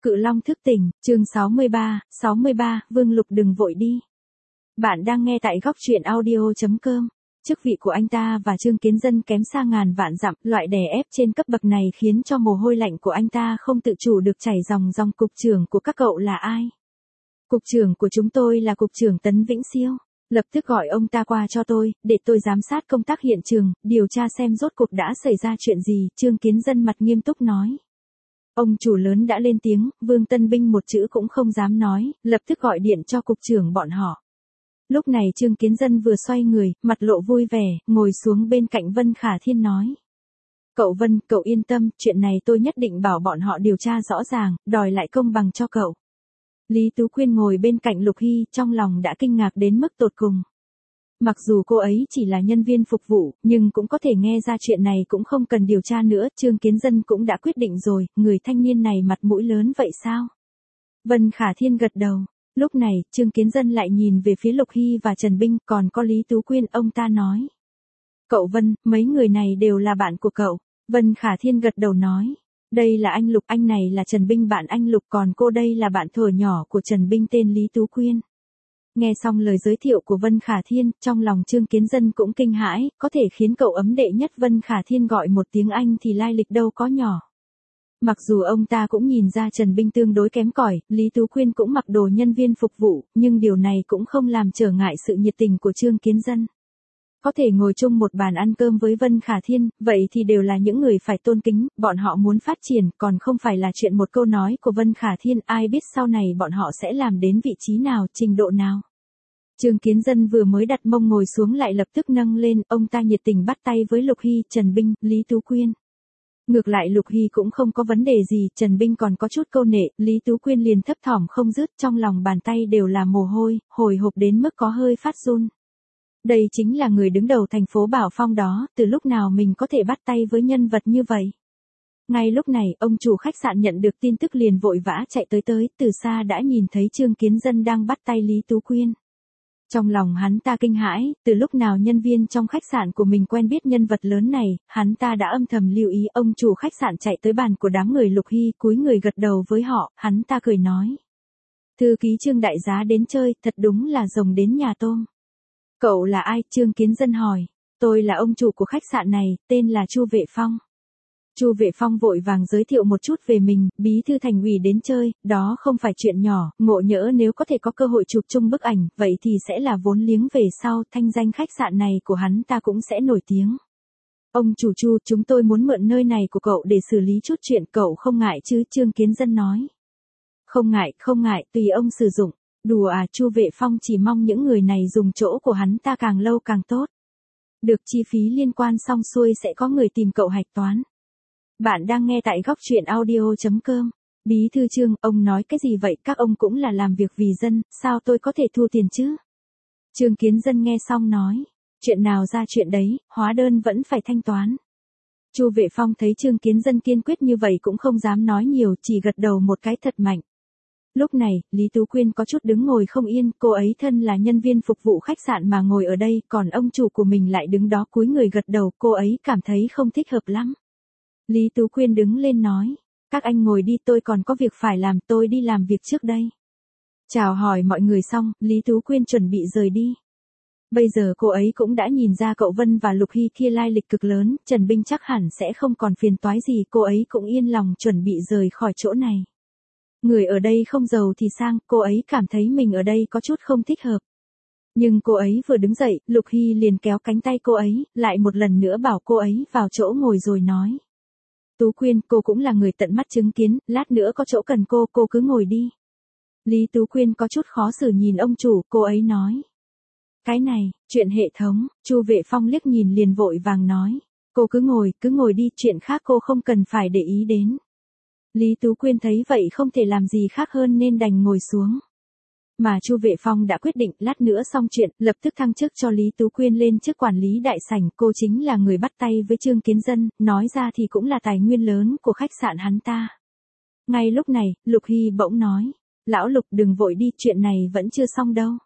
Cự Long thức tỉnh, chương 63, Vương Lục đừng vội đi. Bạn đang nghe tại góc truyện audio.com. Chức vị của anh ta và Trương Kiến Dân kém xa ngàn vạn dặm, loại đè ép trên cấp bậc này khiến cho mồ hôi lạnh của anh ta không tự chủ được chảy ròng ròng. Cục trưởng của các cậu là ai? Cục trưởng của chúng tôi là Cục trưởng Tấn Vĩnh Siêu. Lập tức gọi ông ta qua cho tôi, để tôi giám sát công tác hiện trường, điều tra xem rốt cuộc đã xảy ra chuyện gì. Trương Kiến Dân mặt nghiêm túc nói. Ông chủ lớn đã lên tiếng, Vương Tân Binh một chữ cũng không dám nói, lập tức gọi điện cho cục trưởng bọn họ. Lúc này Trương Kiến Dân vừa xoay người, mặt lộ vui vẻ, ngồi xuống bên cạnh Vân Khả Thiên nói. Cậu Vân, cậu yên tâm, chuyện này tôi nhất định bảo bọn họ điều tra rõ ràng, đòi lại công bằng cho cậu. Lý Tú Quyên ngồi bên cạnh Lục Hy, trong lòng đã kinh ngạc đến mức tột cùng. Mặc dù cô ấy chỉ là nhân viên phục vụ, nhưng cũng có thể nghe ra chuyện này cũng không cần điều tra nữa. Trương Kiến Dân cũng đã quyết định rồi, người thanh niên này mặt mũi lớn vậy sao? Vân Khả Thiên gật đầu. Lúc này, Trương Kiến Dân lại nhìn về phía Lục Hy và Trần Binh, còn có Lý Tú Quyên. Ông ta nói. Cậu Vân, mấy người này đều là bạn của cậu. Vân Khả Thiên gật đầu nói. Đây là anh Lục, anh này là Trần Binh, bạn anh Lục, còn cô đây là bạn thuở nhỏ của Trần Binh tên Lý Tú Quyên. Nghe xong lời giới thiệu của Vân Khả Thiên, trong lòng Trương Kiến Dân cũng kinh hãi, có thể khiến cậu ấm đệ nhất Vân Khả Thiên gọi một tiếng anh thì lai lịch đâu có nhỏ. Mặc dù ông ta cũng nhìn ra Trần Binh tương đối kém cỏi, Lý Tú Quyên cũng mặc đồ nhân viên phục vụ, nhưng điều này cũng không làm trở ngại sự nhiệt tình của Trương Kiến Dân. Có thể ngồi chung một bàn ăn cơm với Vân Khả Thiên, vậy thì đều là những người phải tôn kính, bọn họ muốn phát triển, còn không phải là chuyện một câu nói của Vân Khả Thiên, ai biết sau này bọn họ sẽ làm đến vị trí nào, trình độ nào. Trương Kiến Dân vừa mới đặt mông ngồi xuống lại lập tức nâng lên, ông ta nhiệt tình bắt tay với Lục Hy, Trần Binh, Lý Tú Quyên. Ngược lại Lục Hy cũng không có vấn đề gì, Trần Binh còn có chút câu nệ, Lý Tú Quyên liền thấp thỏm không dứt, trong lòng bàn tay đều là mồ hôi, hồi hộp đến mức có hơi phát run. Đây chính là người đứng đầu thành phố Bảo Phong đó, từ lúc nào mình có thể bắt tay với nhân vật như vậy. Ngay lúc này, ông chủ khách sạn nhận được tin tức liền vội vã chạy tới, từ xa đã nhìn thấy Trương Kiến Dân đang bắt tay Lý Tú Quyên. Trong lòng hắn ta kinh hãi, từ lúc nào nhân viên trong khách sạn của mình quen biết nhân vật lớn này, hắn ta đã âm thầm lưu ý. Ông chủ khách sạn chạy tới bàn của đám người Lục Hy, cúi người gật đầu với họ, hắn ta cười nói. Thư ký Trương đại giá đến chơi, thật đúng là rồng đến nhà tôm. Cậu là ai? Trương Kiến Dân hỏi. Tôi là ông chủ của khách sạn này, tên là Chu Vệ Phong. Chu Vệ Phong vội vàng giới thiệu một chút về mình, bí thư thành ủy đến chơi, đó không phải chuyện nhỏ, ngộ nhỡ nếu có thể có cơ hội chụp chung bức ảnh, vậy thì sẽ là vốn liếng về sau, thanh danh khách sạn này của hắn ta cũng sẽ nổi tiếng. Ông chủ Chu, chúng tôi muốn mượn nơi này của cậu để xử lý chút chuyện, cậu không ngại chứ? Trương Kiến Dân nói. Không ngại, tùy ông sử dụng. Đùa à? Chu Vệ Phong chỉ mong những người này dùng chỗ của hắn ta càng lâu càng tốt. Được, chi phí liên quan xong xuôi sẽ có người tìm cậu hạch toán. Bạn đang nghe tại góc truyện audio.com. Bí thư Trương, ông nói cái gì vậy? Các ông cũng là làm việc vì dân, sao tôi có thể thu tiền chứ? Trương Kiến Dân nghe xong nói. Chuyện nào ra chuyện đấy, hóa đơn vẫn phải thanh toán. Chu Vệ Phong thấy Trương Kiến Dân kiên quyết như vậy cũng không dám nói nhiều, chỉ gật đầu một cái thật mạnh. Lúc này, Lý Tú Quyên có chút đứng ngồi không yên, cô ấy thân là nhân viên phục vụ khách sạn mà ngồi ở đây, còn ông chủ của mình lại đứng đó cúi người gật đầu, cô ấy cảm thấy không thích hợp lắm. Lý Tú Quyên đứng lên nói, các anh ngồi đi, tôi còn có việc phải làm, tôi đi làm việc trước đây. Chào hỏi mọi người xong, Lý Tú Quyên chuẩn bị rời đi. Bây giờ cô ấy cũng đã nhìn ra cậu Vân và Lục Hy kia lai lịch cực lớn, Trần Binh chắc hẳn sẽ không còn phiền toái gì, cô ấy cũng yên lòng chuẩn bị rời khỏi chỗ này. Người ở đây không giàu thì sang, cô ấy cảm thấy mình ở đây có chút không thích hợp. Nhưng cô ấy vừa đứng dậy, Lục Hy liền kéo cánh tay cô ấy, lại một lần nữa bảo cô ấy vào chỗ ngồi rồi nói. Tú Quyên, cô cũng là người tận mắt chứng kiến, lát nữa có chỗ cần cô cứ ngồi đi. Lý Tú Quyên có chút khó xử nhìn ông chủ, cô ấy nói. Cái này, chuyện hệ thống. Chu Vệ Phong liếc nhìn liền vội vàng nói. Cô cứ ngồi đi, chuyện khác cô không cần phải để ý đến. Lý Tú Quyên thấy vậy không thể làm gì khác hơn nên đành ngồi xuống. Mà Chu Vệ Phong đã quyết định, lát nữa xong chuyện, lập tức thăng chức cho Lý Tú Quyên lên chức quản lý đại sảnh, cô chính là người bắt tay với Trương Kiến Dân, nói ra thì cũng là tài nguyên lớn của khách sạn hắn ta. Ngay lúc này, Lục Hy bỗng nói, lão Lục đừng vội đi, chuyện này vẫn chưa xong đâu.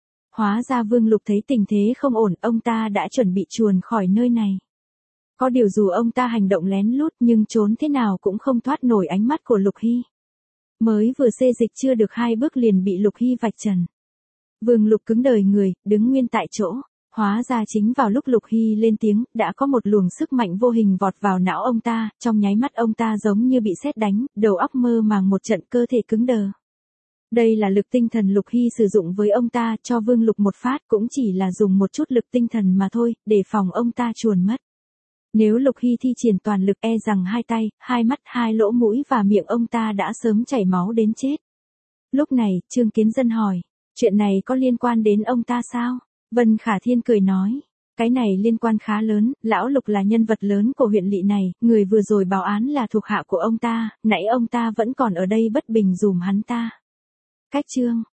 Hóa ra Vương Lục thấy tình thế không ổn, ông ta đã chuẩn bị chuồn khỏi nơi này. Có điều dù ông ta hành động lén lút nhưng trốn thế nào cũng không thoát nổi ánh mắt của Lục Hy. Mới vừa xê dịch chưa được 2 bước liền bị Lục Hy vạch trần. Vương Lục cứng đờ người, đứng nguyên tại chỗ. Hóa ra chính vào lúc Lục Hy lên tiếng, đã có một luồng sức mạnh vô hình vọt vào não ông ta, trong nháy mắt ông ta giống như bị sét đánh, đầu óc mơ màng một trận, cơ thể cứng đờ. Đây là lực tinh thần Lục Hy sử dụng với ông ta, cho Vương Lục một phát cũng chỉ là dùng một chút lực tinh thần mà thôi, để phòng ông ta chuồn mất. Nếu Lục Hy thi triển toàn lực e rằng 2 tay, 2 mắt, 2 lỗ mũi và miệng ông ta đã sớm chảy máu đến chết. Lúc này, Trương Kiến Dân hỏi, chuyện này có liên quan đến ông ta sao? Vân Khả Thiên cười nói, cái này liên quan khá lớn, lão Lục là nhân vật lớn của huyện lỵ này, người vừa rồi báo án là thuộc hạ của ông ta, nãy ông ta vẫn còn ở đây bất bình dùm hắn ta. Cách chương